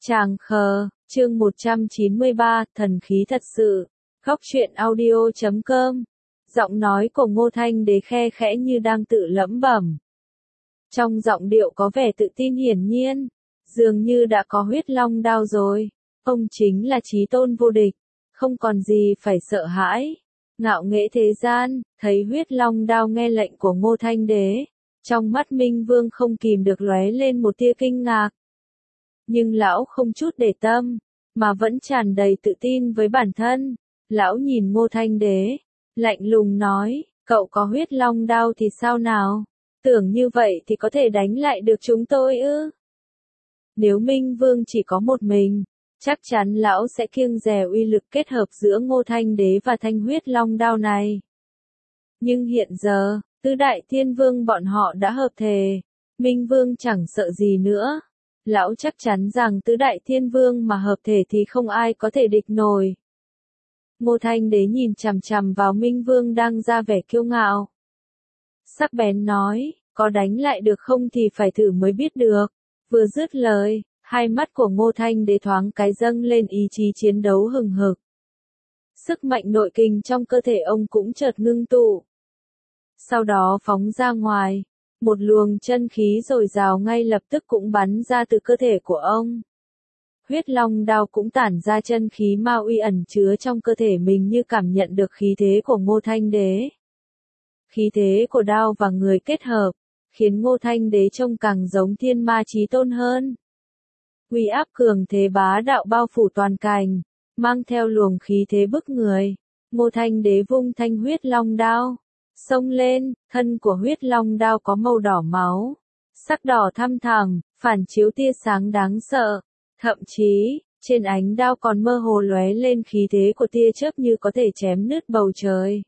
Tràng khờ, chương 193, thần khí thật sự. Góc truyện audio.com. Giọng nói của Ngô Thanh Đế khe khẽ như đang tự lẩm bẩm. Trong giọng điệu có vẻ tự tin hiển nhiên, dường như đã có huyết long đao rồi. Ông chính là chí tôn vô địch, không còn gì phải sợ hãi. Ngạo nghễ thế gian, thấy huyết long đao nghe lệnh của Ngô Thanh Đế. Trong mắt Minh Vương không kìm được lóe lên một tia kinh ngạc. Nhưng lão không chút để tâm, mà vẫn tràn đầy tự tin với bản thân. Lão nhìn Ngô Thanh Đế, lạnh lùng nói, cậu có huyết long đao thì sao nào? Tưởng như vậy thì có thể đánh lại được chúng tôi ư? Nếu Minh Vương chỉ có một mình, chắc chắn lão sẽ kiêng dè uy lực kết hợp giữa Ngô Thanh Đế và thanh huyết long đao này. Nhưng hiện giờ, tứ đại thiên vương bọn họ đã hợp thể, Minh Vương chẳng sợ gì nữa. Lão chắc chắn rằng tứ đại thiên vương mà hợp thể thì không ai có thể địch nổi. Ngô Thanh Đế nhìn chằm chằm vào Minh Vương đang ra vẻ kiêu ngạo. Sắc bén nói, có đánh lại được không thì phải thử mới biết được. Vừa dứt lời, hai mắt của Ngô Thanh Đế thoáng cái dâng lên ý chí chiến đấu hừng hực. Sức mạnh nội kình trong cơ thể ông cũng chợt ngưng tụ. Sau đó phóng ra ngoài. Một luồng chân khí dồi dào ngay lập tức cũng bắn ra từ cơ thể của ông. Huyết long đao cũng tản ra chân khí ma uy ẩn chứa trong cơ thể mình như cảm nhận được khí thế của Ngô Thanh Đế. Khí thế của đao và người kết hợp, khiến Ngô Thanh Đế trông càng giống thiên ma chí tôn hơn. Uy áp cường thế bá đạo bao phủ toàn cảnh, mang theo luồng khí thế bức người. Ngô Thanh Đế vung thanh huyết long đao. Xông lên, thân của huyết long đao có màu đỏ máu, sắc đỏ thăm thẳm, phản chiếu tia sáng đáng sợ. Thậm chí, trên ánh đao còn mơ hồ lóe lên khí thế của tia chớp như có thể chém nứt bầu trời.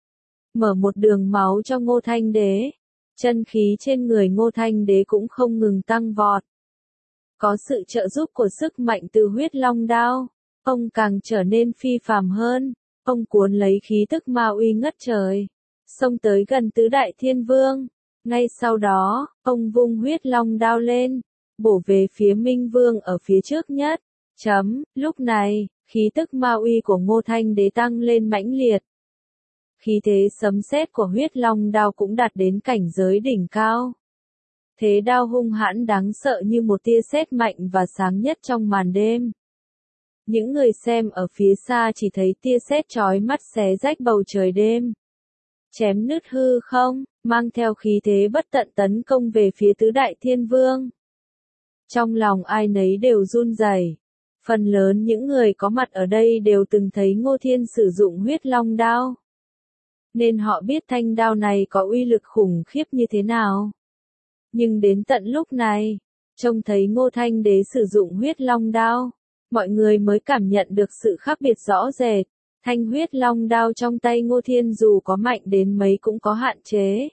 Mở một đường máu cho Ngô Thanh Đế. Chân khí trên người Ngô Thanh Đế cũng không ngừng tăng vọt. Có sự trợ giúp của sức mạnh từ huyết long đao, ông càng trở nên phi phàm hơn. Ông cuốn lấy khí tức ma uy ngất trời, xông tới gần tứ đại thiên vương. Ngay sau đó, ông vung huyết long đao lên, bổ về phía Minh Vương ở phía trước nhất. Lúc này, khí tức ma uy của Ngô Thanh Đế tăng lên mãnh liệt. Khí thế sấm sét của huyết long đao cũng đạt đến cảnh giới đỉnh cao. Thế đao hung hãn đáng sợ như một tia sét mạnh và sáng nhất trong màn đêm. Những người xem ở phía xa chỉ thấy tia sét chói mắt xé rách bầu trời đêm. Chém nứt hư không, mang theo khí thế bất tận tấn công về phía tứ đại thiên vương. Trong lòng ai nấy đều run rẩy. Phần lớn những người có mặt ở đây đều từng thấy Ngô Thiên sử dụng huyết long đao, nên họ biết thanh đao này có uy lực khủng khiếp như thế nào. Nhưng đến tận lúc này, trông thấy Ngô Thanh Đế sử dụng huyết long đao, mọi người mới cảm nhận được sự khác biệt rõ rệt. Thanh huyết long đao trong tay Ngô Thiên dù có mạnh đến mấy cũng có hạn chế.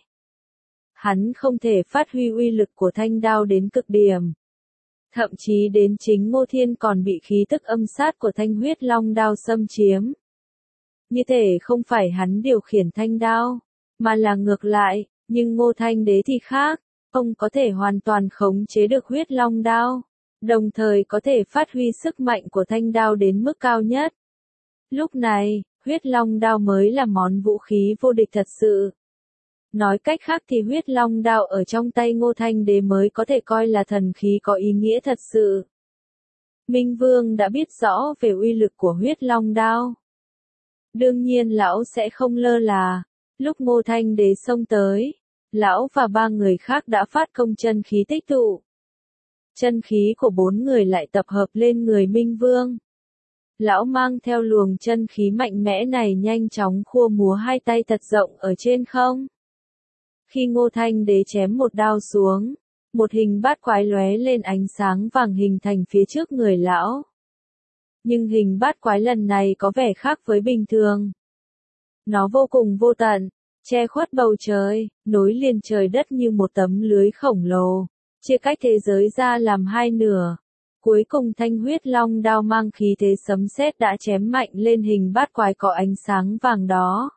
Hắn không thể phát huy uy lực của thanh đao đến cực điểm. Thậm chí đến chính Ngô Thiên còn bị khí tức âm sát của thanh huyết long đao xâm chiếm. Như thể không phải hắn điều khiển thanh đao, mà là ngược lại, nhưng Ngô Thanh Đế thì khác, ông có thể hoàn toàn khống chế được huyết long đao, đồng thời có thể phát huy sức mạnh của thanh đao đến mức cao nhất. Lúc này, huyết long đao mới là món vũ khí vô địch thật sự. Nói cách khác thì huyết long đao ở trong tay Ngô Thanh Đế mới có thể coi là thần khí có ý nghĩa thật sự. Minh Vương đã biết rõ về uy lực của huyết long đao. Đương nhiên lão sẽ không lơ là. Lúc Ngô Thanh Đế xông tới, lão và ba người khác đã phát công chân khí tích tụ. Chân khí của bốn người lại tập hợp lên người Minh Vương. Lão mang theo luồng chân khí mạnh mẽ này nhanh chóng khua múa hai tay thật rộng ở trên không. Khi Ngô Thanh Đế chém một đao xuống, một hình bát quái lóe lên ánh sáng vàng hình thành phía trước người lão. Nhưng hình bát quái lần này có vẻ khác với bình thường. Nó vô cùng vô tận, che khuất bầu trời, nối liền trời đất như một tấm lưới khổng lồ, chia cách thế giới ra làm hai nửa. Cuối cùng thanh huyết long đao mang khí thế sấm sét đã chém mạnh lên hình bát quái có ánh sáng vàng đó.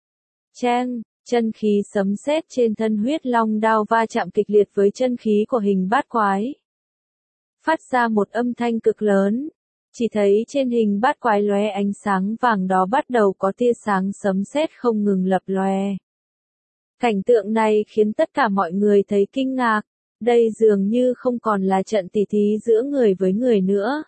Cheng, chân khí sấm sét trên thân huyết long đao va chạm kịch liệt với chân khí của hình bát quái. phát ra một âm thanh cực lớn. Chỉ thấy trên hình bát quái lóe ánh sáng vàng đó bắt đầu có tia sáng sấm sét không ngừng lập lòe. Cảnh tượng này khiến tất cả mọi người thấy kinh ngạc, đây dường như không còn là trận tỉ thí giữa người với người nữa,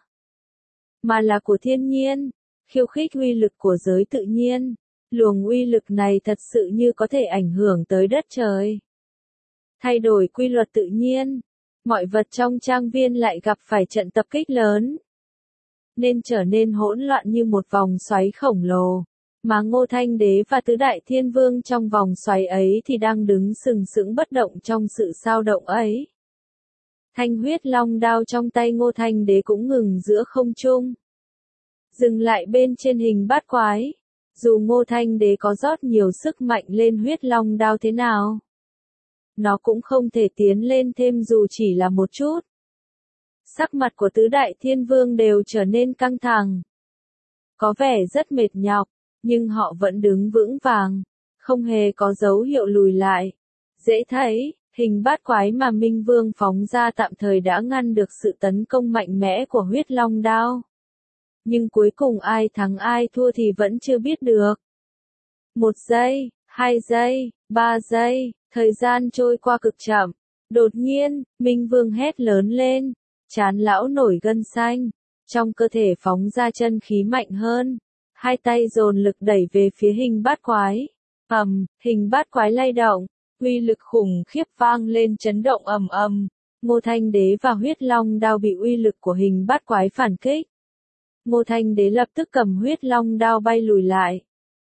mà là của thiên nhiên, khiêu khích uy lực của giới tự nhiên. Luồng uy lực này thật sự như có thể ảnh hưởng tới đất trời, thay đổi quy luật tự nhiên. Mọi vật trong trang viên lại gặp phải trận tập kích lớn, nên trở nên hỗn loạn như một vòng xoáy khổng lồ. Mà Ngô Thanh Đế và Tứ Đại Thiên Vương trong vòng xoáy ấy thì đang đứng sừng sững bất động trong sự xao động ấy. Thanh huyết long đao trong tay Ngô Thanh Đế cũng ngừng giữa không trung, dừng lại bên trên hình bát quái. Dù Ngô Thanh Đế có rót nhiều sức mạnh lên huyết long đao thế nào, nó cũng không thể tiến lên thêm dù chỉ là một chút. Sắc mặt của Tứ Đại Thiên Vương đều trở nên căng thẳng, có vẻ rất mệt nhọc, nhưng họ vẫn đứng vững vàng, không hề có dấu hiệu lùi lại. Dễ thấy, hình bát quái mà Minh Vương phóng ra tạm thời đã ngăn được sự tấn công mạnh mẽ của huyết long đao. Nhưng cuối cùng ai thắng ai thua thì vẫn chưa biết được. 1 giây, 2 giây, 3 giây, thời gian trôi qua cực chậm. Đột nhiên, Minh Vương hét lớn lên, trán lão nổi gân xanh, trong cơ thể phóng ra chân khí mạnh hơn. Hai tay dồn lực đẩy về phía hình bát quái. Hình bát quái lay động, uy lực khủng khiếp vang lên chấn động ầm ầm. Ngô Thanh Đế và huyết long đao bị uy lực của hình bát quái phản kích. Ngô Thanh Đế lập tức cầm huyết long đao bay lùi lại.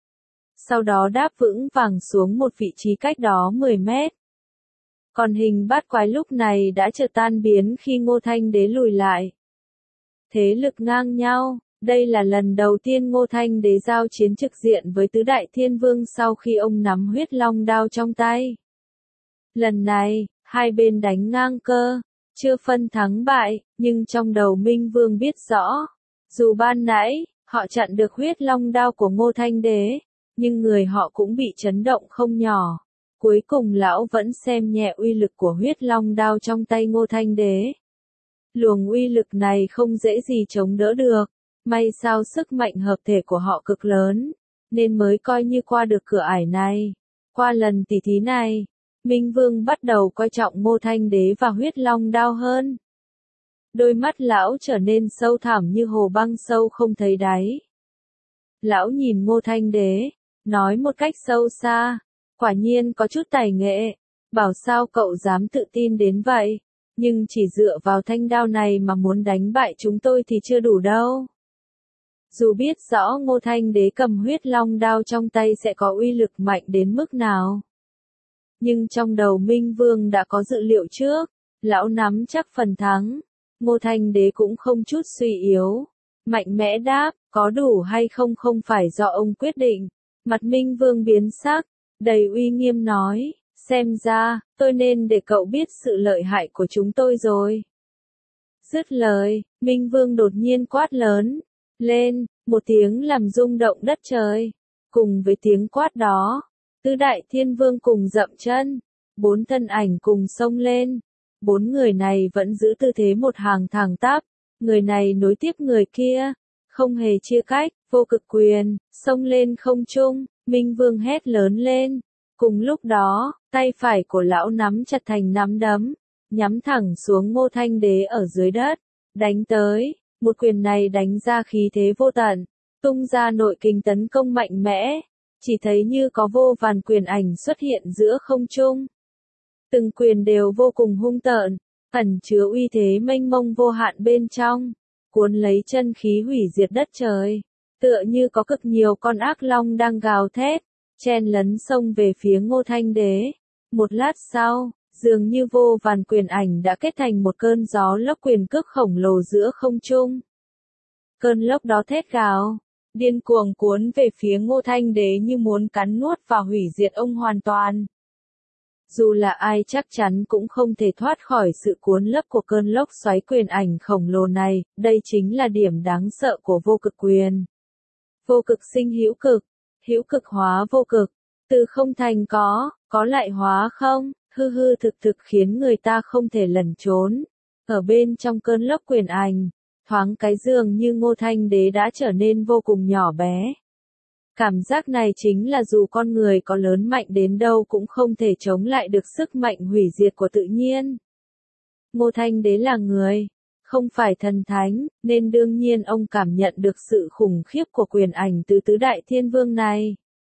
Sau đó đáp vững vàng xuống một vị trí cách đó 10 mét. Còn hình bát quái lúc này đã chợt tan biến khi Ngô Thanh Đế lùi lại. Thế lực ngang nhau, đây là lần đầu tiên Ngô Thanh Đế giao chiến trực diện với Tứ Đại Thiên Vương sau khi ông nắm huyết long đao trong tay. Lần này, hai bên đánh ngang cơ, chưa phân thắng bại, nhưng trong đầu Minh Vương biết rõ. Dù ban nãy, họ chặn được huyết long đao của Ngô Thanh Đế, nhưng người họ cũng bị chấn động không nhỏ. Cuối cùng lão vẫn xem nhẹ uy lực của huyết long đao trong tay Ngô Thanh Đế. Luồng uy lực này không dễ gì chống đỡ được, may sao sức mạnh hợp thể của họ cực lớn, nên mới coi như qua được cửa ải này. Qua lần tỉ thí này, Minh Vương bắt đầu coi trọng Ngô Thanh Đế và huyết long đao hơn. Đôi mắt lão trở nên sâu thẳm như hồ băng sâu không thấy đáy. Lão nhìn Ngô Thanh Đế, nói một cách sâu xa, quả nhiên có chút tài nghệ, bảo sao cậu dám tự tin đến vậy, nhưng chỉ dựa vào thanh đao này mà muốn đánh bại chúng tôi thì chưa đủ đâu. Dù biết rõ Ngô Thanh Đế cầm huyết long đao trong tay sẽ có uy lực mạnh đến mức nào, nhưng trong đầu Minh Vương đã có dự liệu trước, lão nắm chắc phần thắng. Ngô Thanh Đế cũng không chút suy yếu, mạnh mẽ đáp, có đủ hay không không phải do ông quyết định. Mặt Minh Vương biến sắc, đầy uy nghiêm nói, xem ra, tôi nên để cậu biết sự lợi hại của chúng tôi rồi. Dứt lời, Minh Vương đột nhiên quát lớn lên, một tiếng làm rung động đất trời. Cùng với tiếng quát đó, Tứ Đại Thiên Vương cùng dậm chân, 4 thân ảnh cùng xông lên. 4 người này vẫn giữ tư thế một hàng thẳng tắp, người này nối tiếp người kia, không hề chia cách, vô cực quyền, xông lên không trung, Minh Vương hét lớn lên. Cùng lúc đó, tay phải của lão nắm chặt thành nắm đấm, nhắm thẳng xuống Ngô Thanh Đế ở dưới đất, đánh tới, một quyền này đánh ra khí thế vô tận, tung ra nội kình tấn công mạnh mẽ, chỉ thấy như có vô vàn quyền ảnh xuất hiện giữa không trung. Từng quyền đều vô cùng hung tợn, ẩn chứa uy thế mênh mông vô hạn bên trong, cuốn lấy chân khí hủy diệt đất trời, tựa như có cực nhiều con ác long đang gào thét, chen lấn xông về phía Ngô Thanh Đế. Một lát sau, dường như vô vàn quyền ảnh đã kết thành một cơn gió lốc quyền cước khổng lồ giữa không trung. Cơn lốc đó thét gào, điên cuồng cuốn về phía Ngô Thanh Đế như muốn cắn nuốt và hủy diệt ông hoàn toàn. Dù là ai chắc chắn cũng không thể thoát khỏi sự cuốn lấp của cơn lốc xoáy quyền ảnh khổng lồ này, đây chính là điểm đáng sợ của vô cực quyền. Vô cực sinh hữu cực hóa vô cực, từ không thành có lại hóa không, hư hư thực thực khiến người ta không thể lẩn trốn. Ở bên trong cơn lốc quyền ảnh, thoáng cái dường như Ngô Thanh Đế đã trở nên vô cùng nhỏ bé. Cảm giác này chính là dù con người có lớn mạnh đến đâu cũng không thể chống lại được sức mạnh hủy diệt của tự nhiên. Ngô Thanh Đế là người, không phải thần thánh, nên đương nhiên ông cảm nhận được sự khủng khiếp của quyền ảnh từ tứ đại thiên vương này.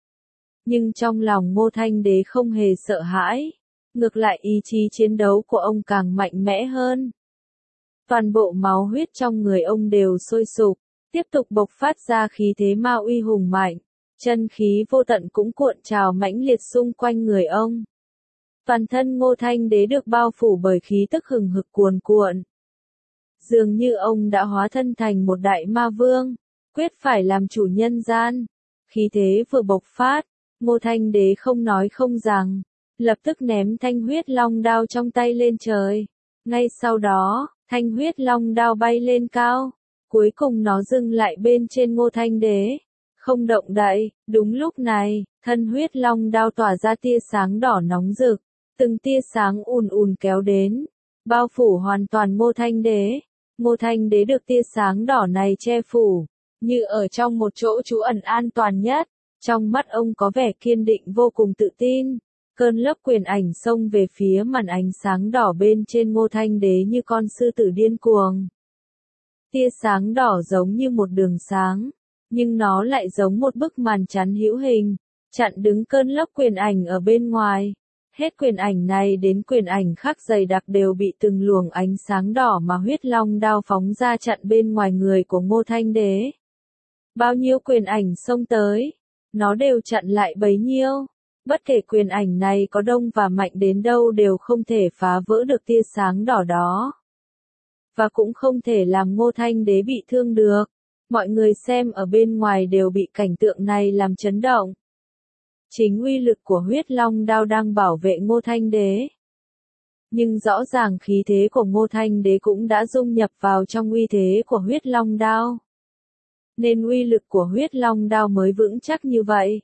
Nhưng trong lòng Ngô Thanh Đế không hề sợ hãi, ngược lại ý chí chiến đấu của ông càng mạnh mẽ hơn. Toàn bộ máu huyết trong người ông đều sôi sục, tiếp tục bộc phát ra khí thế ma uy hùng mạnh, chân khí vô tận cũng cuộn trào mãnh liệt xung quanh người ông. Toàn thân Ngô Thanh Đế được bao phủ bởi khí tức hừng hực cuồn cuộn. Dường như ông đã hóa thân thành một đại ma vương, quyết phải làm chủ nhân gian. Khí thế vừa bộc phát, Ngô Thanh Đế không nói không rằng, lập tức ném thanh huyết long đao trong tay lên trời. Ngay sau đó, thanh huyết long đao bay lên cao, cuối cùng nó dừng lại bên trên Ngô Thanh Đế, không động đậy. Đúng lúc này, thân huyết long đao tỏa ra tia sáng đỏ nóng rực, từng tia sáng ùn ùn kéo đến, bao phủ hoàn toàn Ngô Thanh Đế. Ngô Thanh Đế được tia sáng đỏ này che phủ, như ở trong một chỗ trú ẩn an toàn nhất. Trong mắt ông có vẻ kiên định vô cùng tự tin. Cơn lốc quyền ảnh xông về phía màn ánh sáng đỏ bên trên Ngô Thanh Đế như con sư tử điên cuồng. Tia sáng đỏ giống như một đường sáng, nhưng nó lại giống một bức màn chắn hữu hình, chặn đứng cơn lốc quyền ảnh ở bên ngoài. Hết quyền ảnh này đến quyền ảnh khác dày đặc đều bị từng luồng ánh sáng đỏ mà huyết long đao phóng ra chặn bên ngoài người của Ngô Thanh Đế. Bao nhiêu quyền ảnh xông tới, nó đều chặn lại bấy nhiêu. Bất kể quyền ảnh này có đông và mạnh đến đâu đều không thể phá vỡ được tia sáng đỏ đó. Và cũng không thể làm Ngô Thanh Đế bị thương được. Mọi người xem ở bên ngoài đều bị cảnh tượng này làm chấn động. Chính uy lực của huyết long đao đang bảo vệ Ngô Thanh Đế. Nhưng rõ ràng khí thế của Ngô Thanh Đế cũng đã dung nhập vào trong uy thế của huyết long đao. Nên uy lực của huyết long đao mới vững chắc như vậy.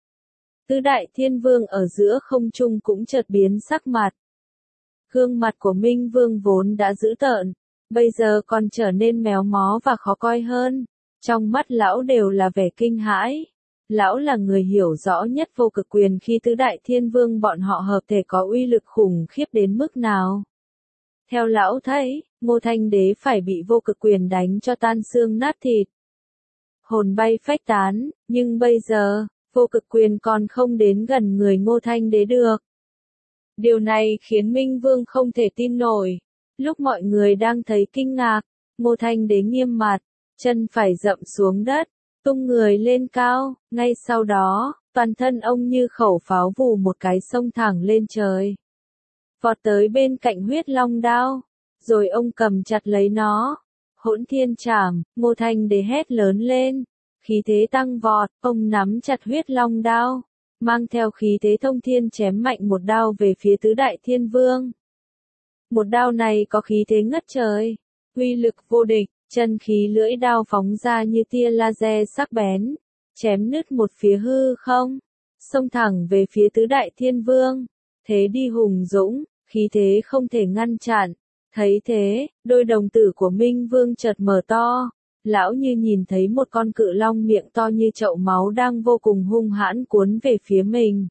Tứ đại thiên vương ở giữa không trung cũng chợt biến sắc mặt. Gương mặt của Minh Vương vốn đã dữ tợn, bây giờ còn trở nên méo mó và khó coi hơn. Trong mắt lão đều là vẻ kinh hãi. Lão là người hiểu rõ nhất vô cực quyền khi tứ đại thiên vương bọn họ hợp thể có uy lực khủng khiếp đến mức nào. Theo lão thấy, Ngô Thanh Đế phải bị vô cực quyền đánh cho tan xương nát thịt, hồn bay phách tán, nhưng bây giờ, vô cực quyền còn không đến gần người Ngô Thanh Đế được. Điều này khiến Minh Vương không thể tin nổi. Lúc mọi người đang thấy kinh ngạc, Ngô Thanh Đế nghiêm mặt, chân phải dậm xuống đất, tung người lên cao, ngay sau đó, toàn thân ông như khẩu pháo vù một cái xông thẳng lên trời. Vọt tới bên cạnh huyết long đao, rồi ông cầm chặt lấy nó. Hỗn thiên trảm, Ngô Thanh Đế hét lớn lên, khí thế tăng vọt, ông nắm chặt huyết long đao, mang theo khí thế thông thiên chém mạnh một đao về phía tứ đại thiên vương. Một đao này có khí thế ngất trời, uy lực vô địch, chân khí lưỡi đao phóng ra như tia laser sắc bén, chém nứt một phía hư không, xông thẳng về phía tứ đại thiên vương. Thế đi hùng dũng, khí thế không thể ngăn chặn. Thấy thế, đôi đồng tử của Minh Vương chợt mở to, lão như nhìn thấy một con cự long miệng to như chậu máu đang vô cùng hung hãn cuốn về phía mình.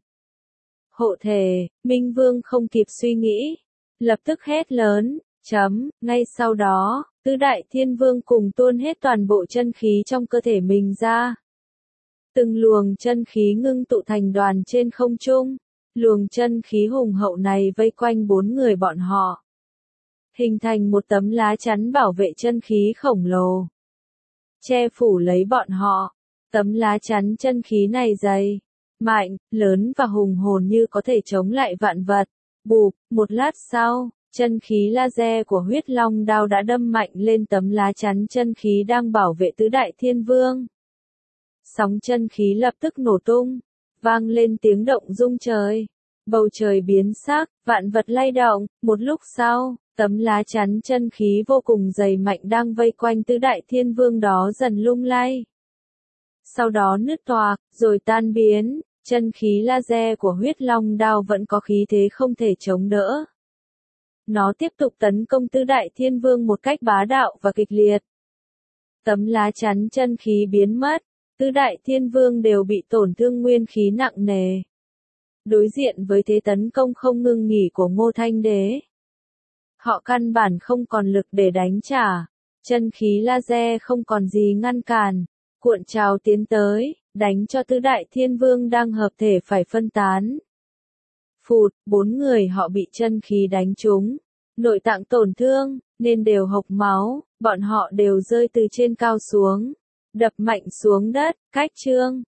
Hộ thể, Minh Vương không kịp suy nghĩ, lập tức hét lớn, ngay sau đó, tứ đại thiên vương cùng tuôn hết toàn bộ chân khí trong cơ thể mình ra. Từng luồng chân khí ngưng tụ thành đoàn trên không trung, luồng chân khí hùng hậu này vây quanh bốn người bọn họ, hình thành một tấm lá chắn bảo vệ chân khí khổng lồ, che phủ lấy bọn họ. Tấm lá chắn chân khí này dày, mạnh, lớn và hùng hồn như có thể chống lại vạn vật. Bụp, một lát sau, chân khí laser của huyết long đao đã đâm mạnh lên tấm lá chắn chân khí đang bảo vệ tứ đại thiên vương. Sóng chân khí lập tức nổ tung, vang lên tiếng động rung trời. Bầu trời biến sắc, vạn vật lay động. Một lúc sau, tấm lá chắn chân khí vô cùng dày mạnh đang vây quanh tứ đại thiên vương đó dần lung lay. Sau đó nứt toạc, rồi tan biến. Chân khí laser của huyết long đao vẫn có khí thế không thể chống đỡ. Nó tiếp tục tấn công Tứ Đại Thiên Vương một cách bá đạo và kịch liệt. Tấm lá chắn chân khí biến mất, Tứ Đại Thiên Vương đều bị tổn thương nguyên khí nặng nề. Đối diện với thế tấn công không ngừng nghỉ của Ngô Thanh Đế, họ căn bản không còn lực để đánh trả. Chân khí laser không còn gì ngăn cản, cuộn trào tiến tới, đánh cho Tứ Đại Thiên Vương đang hợp thể phải phân tán. Phụt, 4 người họ bị chân khí đánh trúng, nội tạng tổn thương, nên đều hộc máu, bọn họ đều rơi từ trên cao xuống, đập mạnh xuống đất, cách chương.